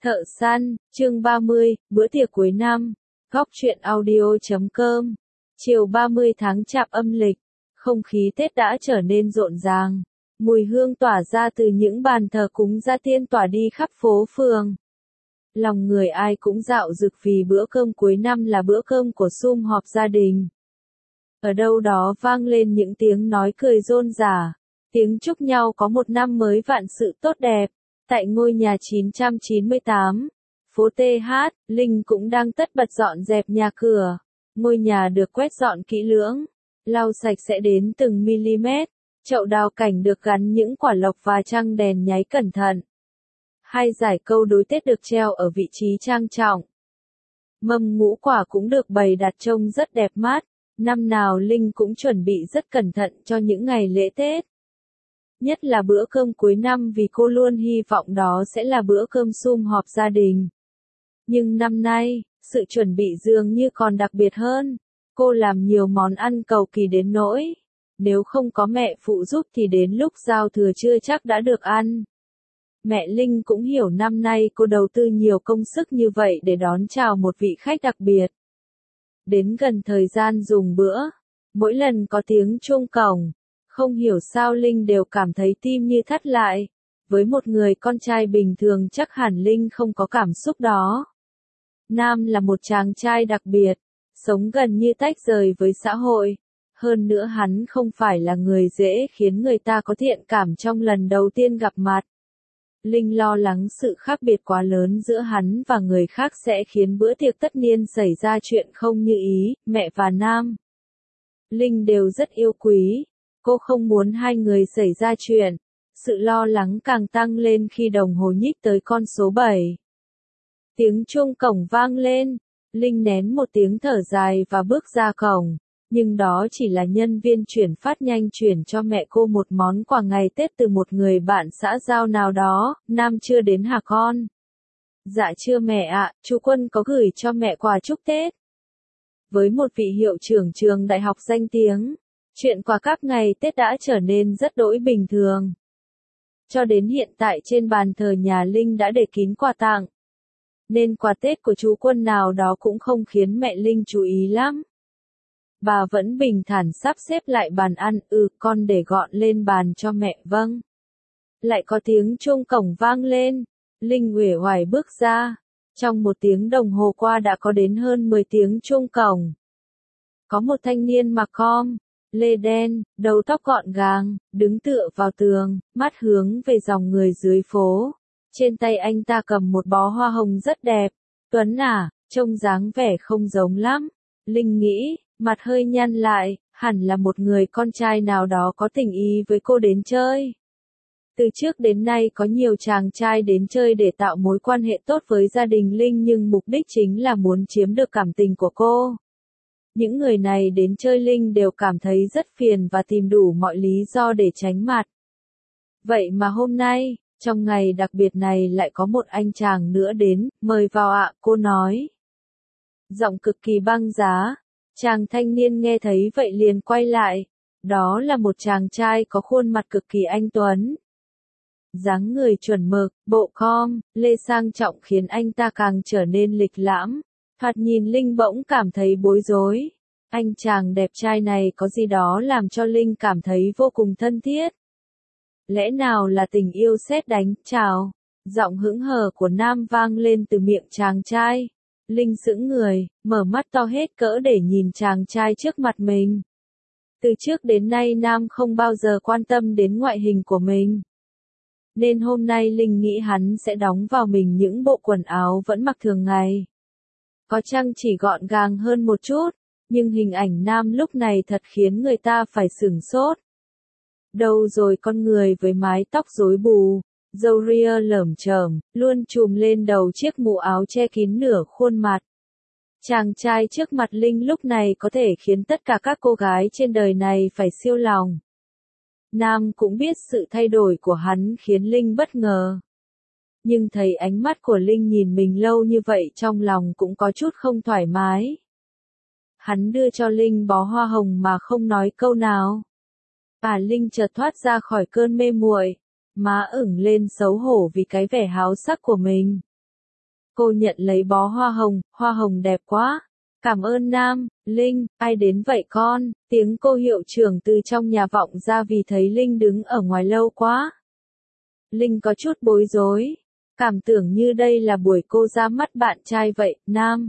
Thợ săn, chương 30, bữa tiệc cuối năm, góc truyện audio.com. Chiều 30 tháng Chạp âm lịch, không khí Tết đã trở nên rộn ràng. Mùi hương tỏa ra từ những bàn thờ cúng gia tiên tỏa đi khắp phố phường. Lòng người ai cũng dạo dực vì bữa cơm cuối năm là bữa cơm của sum họp gia đình. Ở đâu đó vang lên những tiếng nói cười rôm rả, tiếng chúc nhau có một năm mới vạn sự tốt đẹp. Tại ngôi nhà 998, phố TH, Linh cũng đang tất bật dọn dẹp nhà cửa. Ngôi nhà được quét dọn kỹ lưỡng, lau sạch sẽ đến từng mm. Chậu đào cảnh được gắn những quả lộc và trăng đèn nháy cẩn thận. Hai dải câu đối Tết được treo ở vị trí trang trọng. Mâm ngũ quả cũng được bày đặt trông rất đẹp mắt. Năm nào Linh cũng chuẩn bị rất cẩn thận cho những ngày lễ Tết. Nhất là bữa cơm cuối năm vì cô luôn hy vọng đó sẽ là bữa cơm sum họp gia đình. Nhưng năm nay, sự chuẩn bị dường như còn đặc biệt hơn. Cô làm nhiều món ăn cầu kỳ đến nỗi, nếu không có mẹ phụ giúp thì đến lúc giao thừa chưa chắc đã được ăn. Mẹ Linh cũng hiểu năm nay cô đầu tư nhiều công sức như vậy để đón chào một vị khách đặc biệt. Đến gần thời gian dùng bữa, mỗi lần có tiếng chuông cổng, không hiểu sao Linh đều cảm thấy tim như thắt lại. Với một người con trai bình thường chắc hẳn Linh không có cảm xúc đó. Nam là một chàng trai đặc biệt, sống gần như tách rời với xã hội. Hơn nữa hắn không phải là người dễ khiến người ta có thiện cảm trong lần đầu tiên gặp mặt. Linh lo lắng sự khác biệt quá lớn giữa hắn và người khác sẽ khiến bữa tiệc tất niên xảy ra chuyện không như ý. Mẹ và Nam, Linh đều rất yêu quý. Cô không muốn hai người xảy ra chuyện. Sự lo lắng càng tăng lên khi đồng hồ nhích tới con số 7. Tiếng chuông cổng vang lên. Linh nén một tiếng thở dài và bước ra cổng. Nhưng đó chỉ là nhân viên chuyển phát nhanh chuyển cho mẹ cô một món quà ngày Tết từ một người bạn xã giao nào đó. Nam chưa đến hả con? Dạ chưa mẹ ạ, chú Quân có gửi cho mẹ quà chúc Tết. Với một vị hiệu trưởng trường đại học danh tiếng, chuyện quà các ngày Tết đã trở nên rất đỗi bình thường. Cho đến hiện tại trên bàn thờ nhà Linh đã để kín quà tặng. Nên quà Tết của chú Quân nào đó cũng không khiến mẹ Linh chú ý lắm. Bà vẫn bình thản sắp xếp lại bàn ăn, con để gọn lên bàn cho mẹ, vâng. Lại có tiếng chuông cổng vang lên, Linh uể oải bước ra. Trong một tiếng đồng hồ qua đã có đến hơn 10 tiếng chuông cổng. Có một thanh niên mặc com, lê đen, đầu tóc gọn gàng, đứng tựa vào tường, mắt hướng về dòng người dưới phố. Trên tay anh ta cầm một bó hoa hồng rất đẹp. Tuấn à, trông dáng vẻ không giống lắm. Linh nghĩ, mặt hơi nhăn lại, hẳn là một người con trai nào đó có tình ý với cô đến chơi. Từ trước đến nay có nhiều chàng trai đến chơi để tạo mối quan hệ tốt với gia đình Linh nhưng mục đích chính là muốn chiếm được cảm tình của cô. Những người này đến chơi Linh đều cảm thấy rất phiền và tìm đủ mọi lý do để tránh mặt. Vậy mà hôm nay, trong ngày đặc biệt này lại có một anh chàng nữa đến, mời vào ạ, cô nói. Giọng cực kỳ băng giá. Chàng thanh niên nghe thấy vậy liền quay lại. Đó là một chàng trai có khuôn mặt cực kỳ anh tuấn. Dáng người chuẩn mực, bộ com, lê sang trọng khiến anh ta càng trở nên lịch lãm. Thoạt nhìn Linh bỗng cảm thấy bối rối. Anh chàng đẹp trai này có gì đó làm cho Linh cảm thấy vô cùng thân thiết. Lẽ nào là tình yêu sét đánh, chào. Giọng hững hờ của Nam vang lên từ miệng chàng trai. Linh sững người, mở mắt to hết cỡ để nhìn chàng trai trước mặt mình. Từ trước đến nay Nam không bao giờ quan tâm đến ngoại hình của mình. Nên hôm nay Linh nghĩ hắn sẽ đóng vào mình những bộ quần áo vẫn mặc thường ngày. Có chăng chỉ gọn gàng hơn một chút, nhưng hình ảnh Nam lúc này thật khiến người ta phải sửng sốt. Đâu rồi con người với mái tóc rối bù, râu ria lởm chởm, luôn trùm lên đầu chiếc mũ áo che kín nửa khuôn mặt. Chàng trai trước mặt Linh lúc này có thể khiến tất cả các cô gái trên đời này phải siêu lòng. Nam cũng biết sự thay đổi của hắn khiến Linh bất ngờ. Nhưng thấy ánh mắt của Linh nhìn mình lâu như vậy trong lòng cũng có chút không thoải mái. Hắn đưa cho Linh bó hoa hồng mà không nói câu nào. Linh chợt thoát ra khỏi cơn mê muội, má ửng lên xấu hổ vì cái vẻ háo sắc của mình. Cô nhận lấy bó hoa hồng đẹp quá. Cảm ơn Nam. Linh, ai đến vậy con? Tiếng cô hiệu trưởng từ trong nhà vọng ra vì thấy Linh đứng ở ngoài lâu quá. Linh có chút bối rối, cảm tưởng như đây là buổi cô ra mắt bạn trai vậy. Nam.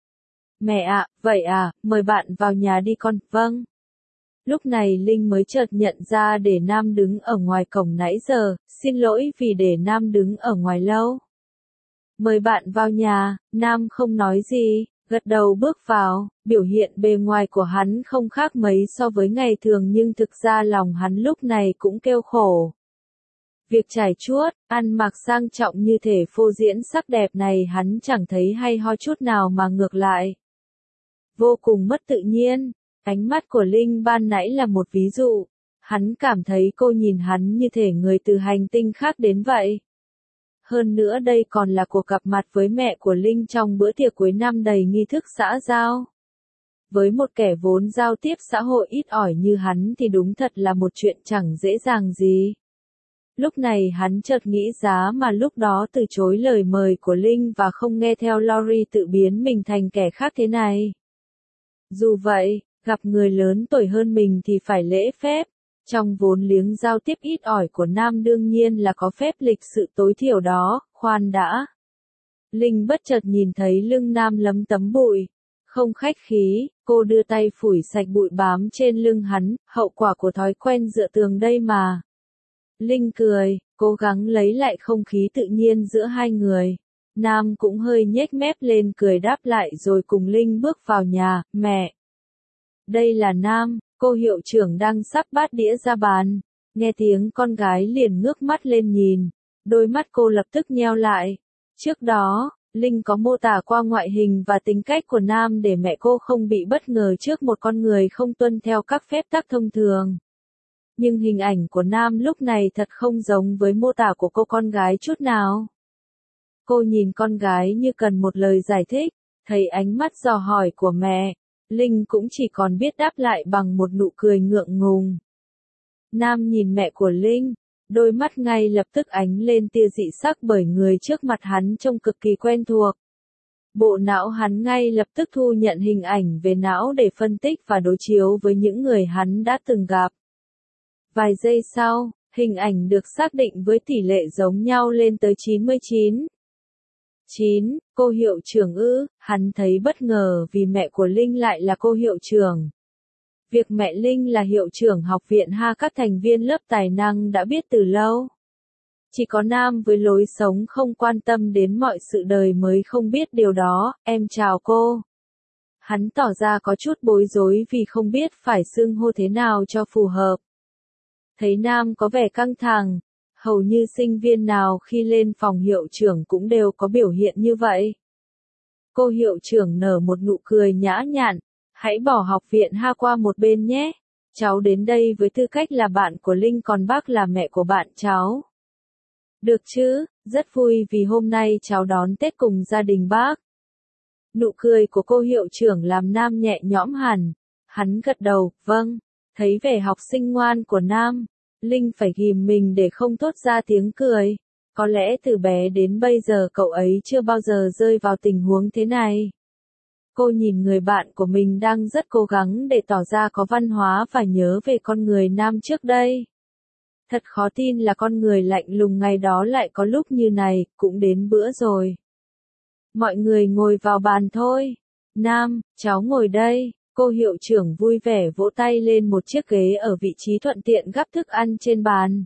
Mẹ ạ, vậy à, mời bạn vào nhà đi con. Vâng. Lúc này Linh mới chợt nhận ra để Nam đứng ở ngoài cổng nãy giờ, xin lỗi vì để Nam đứng ở ngoài lâu. Mời bạn vào nhà. Nam không nói gì, gật đầu bước vào. Biểu hiện bề ngoài của hắn không khác mấy so với ngày thường, nhưng thực ra lòng hắn lúc này cũng kêu khổ. Việc trải chuốt, ăn mặc sang trọng như thể phô diễn sắc đẹp này hắn chẳng thấy hay ho chút nào, mà ngược lại vô cùng mất tự nhiên. Ánh mắt của Linh ban nãy là một ví dụ. Hắn cảm thấy cô nhìn hắn như thể người từ hành tinh khác đến vậy. Hơn nữa đây còn là cuộc gặp mặt với mẹ của Linh trong bữa tiệc cuối năm đầy nghi thức xã giao. Với một kẻ vốn giao tiếp xã hội ít ỏi như hắn thì đúng thật là một chuyện chẳng dễ dàng gì. Lúc này hắn chợt nghĩ giá mà lúc đó từ chối lời mời của Linh và không nghe theo Lori tự biến mình thành kẻ khác thế này. Dù vậy, gặp người lớn tuổi hơn mình thì phải lễ phép. Trong vốn liếng giao tiếp ít ỏi của Nam đương nhiên là có phép lịch sự tối thiểu đó. Khoan đã. Linh bất chợt nhìn thấy lưng Nam lấm tấm bụi. Không khách khí, cô đưa tay phủi sạch bụi bám trên lưng hắn, hậu quả của thói quen dựa tường đây mà. Linh cười, cố gắng lấy lại không khí tự nhiên giữa hai người. Nam cũng hơi nhếch mép lên cười đáp lại rồi cùng Linh bước vào nhà. Mẹ. Đây là Nam. Cô hiệu trưởng đang sắp bát đĩa ra bàn. Nghe tiếng con gái liền ngước mắt lên nhìn. Đôi mắt cô lập tức nheo lại. Trước đó, Linh có mô tả qua ngoại hình và tính cách của Nam để mẹ cô không bị bất ngờ trước một con người không tuân theo các phép tắc thông thường. Nhưng hình ảnh của Nam lúc này thật không giống với mô tả của cô con gái chút nào. Cô nhìn con gái như cần một lời giải thích, thấy ánh mắt dò hỏi của mẹ. Linh cũng chỉ còn biết đáp lại bằng một nụ cười ngượng ngùng. Nam nhìn mẹ của Linh, đôi mắt ngay lập tức ánh lên tia dị sắc bởi người trước mặt hắn trông cực kỳ quen thuộc. Bộ não hắn ngay lập tức thu nhận hình ảnh về não để phân tích và đối chiếu với những người hắn đã từng gặp. Vài giây sau, hình ảnh được xác định với tỷ lệ giống nhau lên tới 99. Cô hiệu trưởng ư? Hắn thấy bất ngờ vì mẹ của Linh lại là cô hiệu trưởng. Việc mẹ Linh là hiệu trưởng học viện ha các thành viên lớp tài năng đã biết từ lâu. Chỉ có Nam với lối sống không quan tâm đến mọi sự đời mới không biết điều đó. Em chào cô. Hắn tỏ ra có chút bối rối vì không biết phải xưng hô thế nào cho phù hợp. Thấy Nam có vẻ căng thẳng. Hầu như sinh viên nào khi lên phòng hiệu trưởng cũng đều có biểu hiện như vậy. Cô hiệu trưởng nở một nụ cười nhã nhặn. Hãy bỏ học viện ha qua một bên nhé. Cháu đến đây với tư cách là bạn của Linh, còn bác là mẹ của bạn cháu. Được chứ, rất vui vì hôm nay cháu đón Tết cùng gia đình bác. Nụ cười của cô hiệu trưởng làm Nam nhẹ nhõm hẳn. Hắn gật đầu, vâng. Thấy vẻ học sinh ngoan của Nam, Linh phải ghìm mình để không thốt ra tiếng cười. Có lẽ từ bé đến bây giờ cậu ấy chưa bao giờ rơi vào tình huống thế này. Cô nhìn người bạn của mình đang rất cố gắng để tỏ ra có văn hóa và nhớ về con người Nam trước đây. Thật khó tin là con người lạnh lùng ngày đó lại có lúc như này, cũng đến bữa rồi. Mọi người ngồi vào bàn thôi. Nam, cháu ngồi đây. Cô hiệu trưởng vui vẻ vỗ tay lên một chiếc ghế ở vị trí thuận tiện gắp thức ăn trên bàn.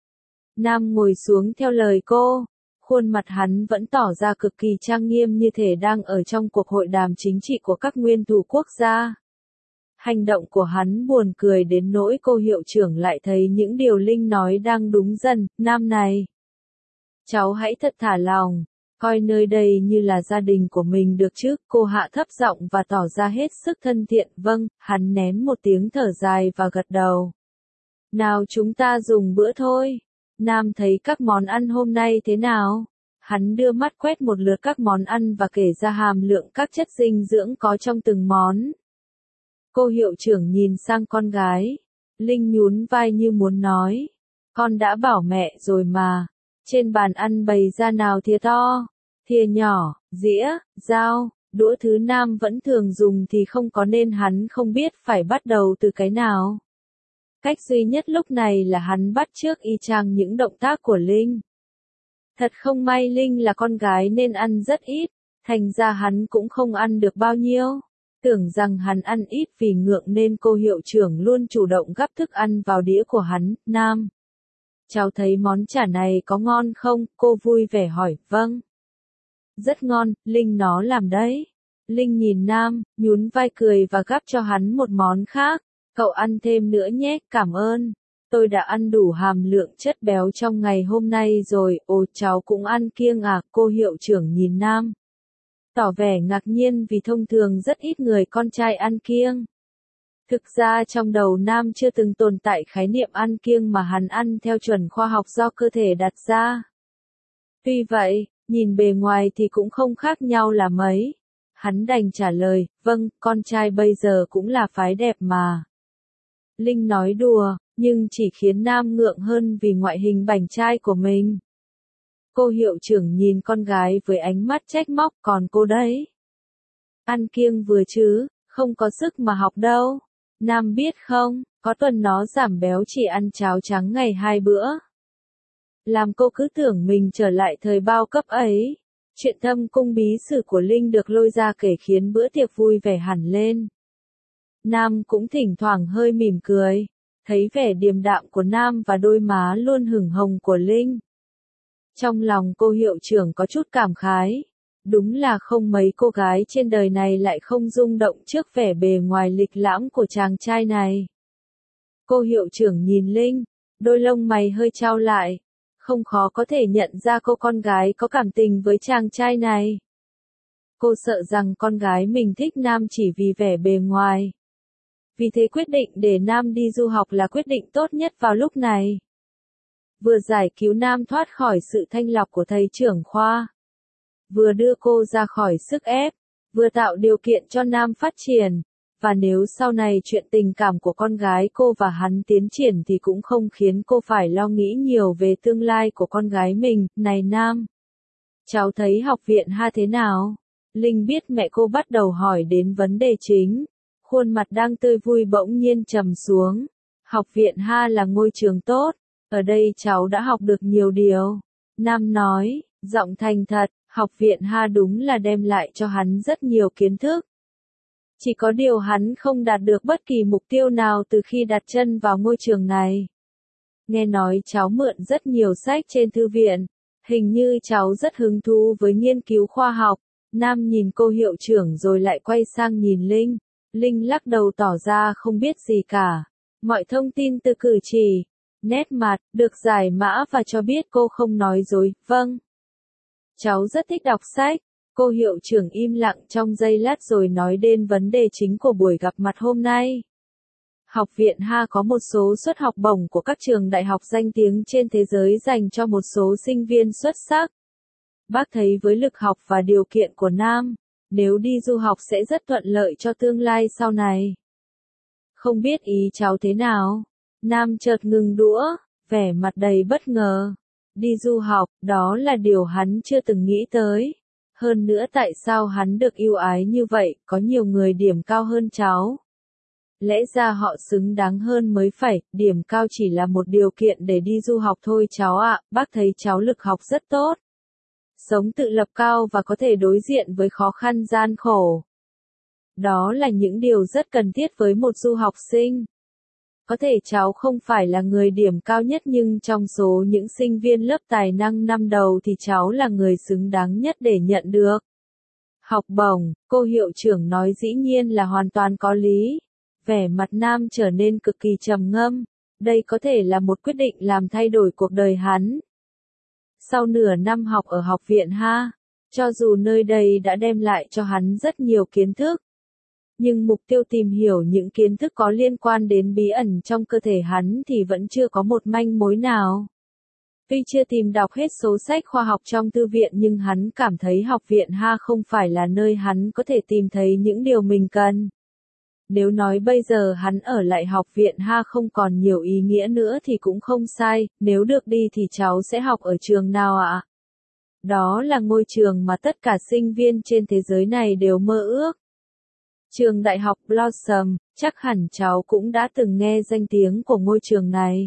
Nam ngồi xuống theo lời cô. Khuôn mặt hắn vẫn tỏ ra cực kỳ trang nghiêm như thể đang ở trong cuộc hội đàm chính trị của các nguyên thủ quốc gia. Hành động của hắn buồn cười đến nỗi cô hiệu trưởng lại thấy những điều Linh nói đang đúng dần. Nam này, cháu hãy thật thả lòng, coi nơi đây như là gia đình của mình được chứ. Cô hạ thấp giọng và tỏ ra hết sức thân thiện. Vâng, hắn nén một tiếng thở dài và gật đầu. Nào chúng ta dùng bữa thôi. Nam thấy các món ăn hôm nay thế nào? Hắn đưa mắt quét một lượt các món ăn và kể ra hàm lượng các chất dinh dưỡng có trong từng món. Cô hiệu trưởng nhìn sang con gái. Linh nhún vai như muốn nói. Con đã bảo mẹ rồi mà. Trên bàn ăn bày ra nào thìa to. Thìa nhỏ, dĩa, dao, đũa thứ Nam vẫn thường dùng thì không có nên hắn không biết phải bắt đầu từ cái nào. Cách duy nhất lúc này là hắn bắt chước y chang những động tác của Linh. Thật không may Linh là con gái nên ăn rất ít, thành ra hắn cũng không ăn được bao nhiêu. Tưởng rằng hắn ăn ít vì ngượng nên cô hiệu trưởng luôn chủ động gắp thức ăn vào đĩa của hắn. Nam, cháu thấy món chả này có ngon không? Cô vui vẻ hỏi. Vâng. Rất ngon, Linh nó làm đấy. Linh nhìn Nam, nhún vai cười và gắp cho hắn một món khác. Cậu ăn thêm nữa nhé, cảm ơn. Tôi đã ăn đủ hàm lượng chất béo trong ngày hôm nay rồi. Ồ, cháu cũng ăn kiêng à? Cô hiệu trưởng nhìn Nam, tỏ vẻ ngạc nhiên vì thông thường rất ít người con trai ăn kiêng. Thực ra trong đầu Nam chưa từng tồn tại khái niệm ăn kiêng mà hắn ăn theo chuẩn khoa học do cơ thể đặt ra. Tuy vậy, nhìn bề ngoài thì cũng không khác nhau là mấy. Hắn đành trả lời, vâng, con trai bây giờ cũng là phái đẹp mà. Linh nói đùa, nhưng chỉ khiến Nam ngượng hơn vì ngoại hình bảnh trai của mình. Cô hiệu trưởng nhìn con gái với ánh mắt trách móc, còn cô đấy. Ăn kiêng vừa chứ, không có sức mà học đâu. Nam biết không, có tuần nó giảm béo chỉ ăn cháo trắng ngày 2 bữa. Làm cô cứ tưởng mình trở lại thời bao cấp ấy. Chuyện thâm cung bí sử của Linh được lôi ra kể khiến bữa tiệc vui vẻ hẳn lên. Nam cũng thỉnh thoảng hơi mỉm cười, thấy vẻ điềm đạm của Nam và đôi má luôn hửng hồng của Linh. Trong lòng cô hiệu trưởng có chút cảm khái. Đúng là không mấy cô gái trên đời này lại không rung động trước vẻ bề ngoài lịch lãm của chàng trai này. Cô hiệu trưởng nhìn Linh, đôi lông mày hơi chau lại. Không khó có thể nhận ra cô con gái có cảm tình với chàng trai này. Cô sợ rằng con gái mình thích Nam chỉ vì vẻ bề ngoài. Vì thế quyết định để Nam đi du học là quyết định tốt nhất vào lúc này. Vừa giải cứu Nam thoát khỏi sự thanh lọc của thầy trưởng khoa, vừa đưa cô ra khỏi sức ép, vừa tạo điều kiện cho Nam phát triển, và nếu sau này chuyện tình cảm của con gái cô và hắn tiến triển thì cũng không khiến cô phải lo nghĩ nhiều về tương lai của con gái mình. Này Nam, cháu thấy học viện Ha thế nào? Linh biết mẹ cô bắt đầu hỏi đến vấn đề chính, khuôn mặt đang tươi vui bỗng nhiên trầm xuống. Học viện Ha là ngôi trường tốt, ở đây cháu đã học được nhiều điều. Nam nói, giọng thành thật. Học viện Ha đúng là đem lại cho hắn rất nhiều kiến thức. Chỉ có điều hắn không đạt được bất kỳ mục tiêu nào từ khi đặt chân vào ngôi trường này. Nghe nói cháu mượn rất nhiều sách trên thư viện, hình như cháu rất hứng thú với nghiên cứu khoa học. Nam nhìn cô hiệu trưởng rồi lại quay sang nhìn Linh. Linh lắc đầu tỏ ra không biết gì cả. Mọi thông tin từ cử chỉ, nét mặt, được giải mã và cho biết cô không nói dối. Vâng. Cháu rất thích đọc sách. Cô hiệu trưởng im lặng trong giây lát rồi nói đến vấn đề chính của buổi gặp mặt hôm nay. Học viện Ha có một số suất học bổng của các trường đại học danh tiếng trên thế giới dành cho một số sinh viên xuất sắc. Bác thấy với lực học và điều kiện của Nam, nếu đi du học sẽ rất thuận lợi cho tương lai sau này. Không biết ý cháu thế nào? Nam chợt ngừng đũa, vẻ mặt đầy bất ngờ. Đi du học, đó là điều hắn chưa từng nghĩ tới. Hơn nữa tại sao hắn được ưu ái như vậy, có nhiều người điểm cao hơn cháu. Lẽ ra họ xứng đáng hơn mới phải, điểm cao chỉ là một điều kiện để đi du học thôi cháu ạ. Bác thấy cháu lực học rất tốt. Sống tự lập cao và có thể đối diện với khó khăn gian khổ. Đó là những điều rất cần thiết với một du học sinh. Có thể cháu không phải là người điểm cao nhất nhưng trong số những sinh viên lớp tài năng năm đầu thì cháu là người xứng đáng nhất để nhận được học bổng. Cô hiệu trưởng nói dĩ nhiên là hoàn toàn có lý. Vẻ mặt Nam trở nên cực kỳ trầm ngâm. Đây có thể là một quyết định làm thay đổi cuộc đời hắn. Sau nửa năm học ở học viện Ha, cho dù nơi đây đã đem lại cho hắn rất nhiều kiến thức, nhưng mục tiêu tìm hiểu những kiến thức có liên quan đến bí ẩn trong cơ thể hắn thì vẫn chưa có một manh mối nào. Tuy chưa tìm đọc hết số sách khoa học trong thư viện nhưng hắn cảm thấy học viện Ha không phải là nơi hắn có thể tìm thấy những điều mình cần. Nếu nói bây giờ hắn ở lại học viện Ha không còn nhiều ý nghĩa nữa thì cũng không sai. Nếu được đi thì cháu sẽ học ở trường nào ạ? Đó là ngôi trường mà tất cả sinh viên trên thế giới này đều mơ ước. Trường Đại học Blossom, chắc hẳn cháu cũng đã từng nghe danh tiếng của ngôi trường này.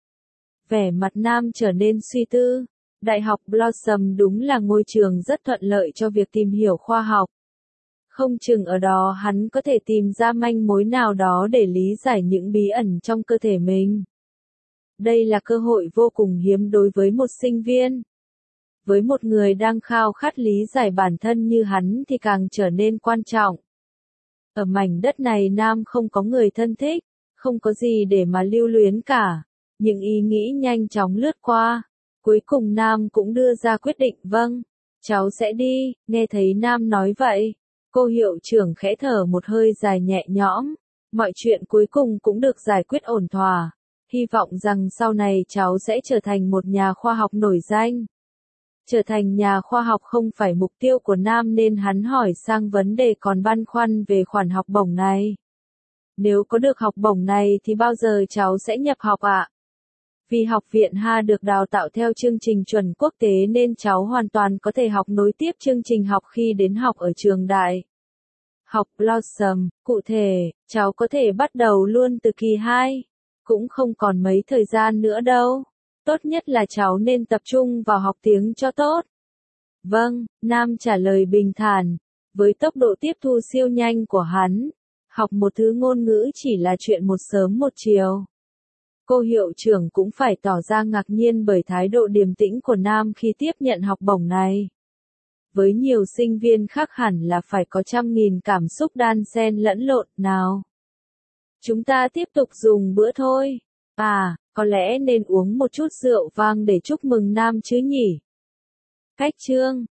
Vẻ mặt Nam trở nên suy tư. Đại học Blossom đúng là ngôi trường rất thuận lợi cho việc tìm hiểu khoa học. Không chừng ở đó hắn có thể tìm ra manh mối nào đó để lý giải những bí ẩn trong cơ thể mình. Đây là cơ hội vô cùng hiếm đối với một sinh viên. Với một người đang khao khát lý giải bản thân như hắn thì càng trở nên quan trọng. Ở mảnh đất này Nam không có người thân thích, không có gì để mà lưu luyến cả. Những ý nghĩ nhanh chóng lướt qua. Cuối cùng Nam cũng đưa ra quyết định vâng, cháu sẽ đi. Nghe thấy Nam nói vậy, cô hiệu trưởng khẽ thở một hơi dài nhẹ nhõm. Mọi chuyện cuối cùng cũng được giải quyết ổn thỏa. Hy vọng rằng sau này cháu sẽ trở thành một nhà khoa học nổi danh. Trở thành nhà khoa học không phải mục tiêu của Nam nên hắn hỏi sang vấn đề còn băn khoăn về khoản học bổng này. Nếu có được học bổng này thì bao giờ cháu sẽ nhập học ạ? Vì học viện Ha được đào tạo theo chương trình chuẩn quốc tế nên cháu hoàn toàn có thể học nối tiếp chương trình học khi đến học ở trường đại học Blossom. Cụ thể, cháu có thể bắt đầu luôn từ kỳ 2. Cũng không còn mấy thời gian nữa đâu. Tốt nhất là cháu nên tập trung vào học tiếng cho tốt. Vâng, Nam trả lời bình thản. Với tốc độ tiếp thu siêu nhanh của hắn, học một thứ ngôn ngữ chỉ là chuyện một sớm một chiều. Cô hiệu trưởng cũng phải tỏ ra ngạc nhiên bởi thái độ điềm tĩnh của Nam khi tiếp nhận học bổng này. Với nhiều sinh viên khác hẳn là phải có trăm nghìn cảm xúc đan xen lẫn lộn nào. Chúng ta tiếp tục dùng bữa thôi. À, có lẽ nên uống một chút rượu vang để chúc mừng Nam chứ nhỉ? Cách chương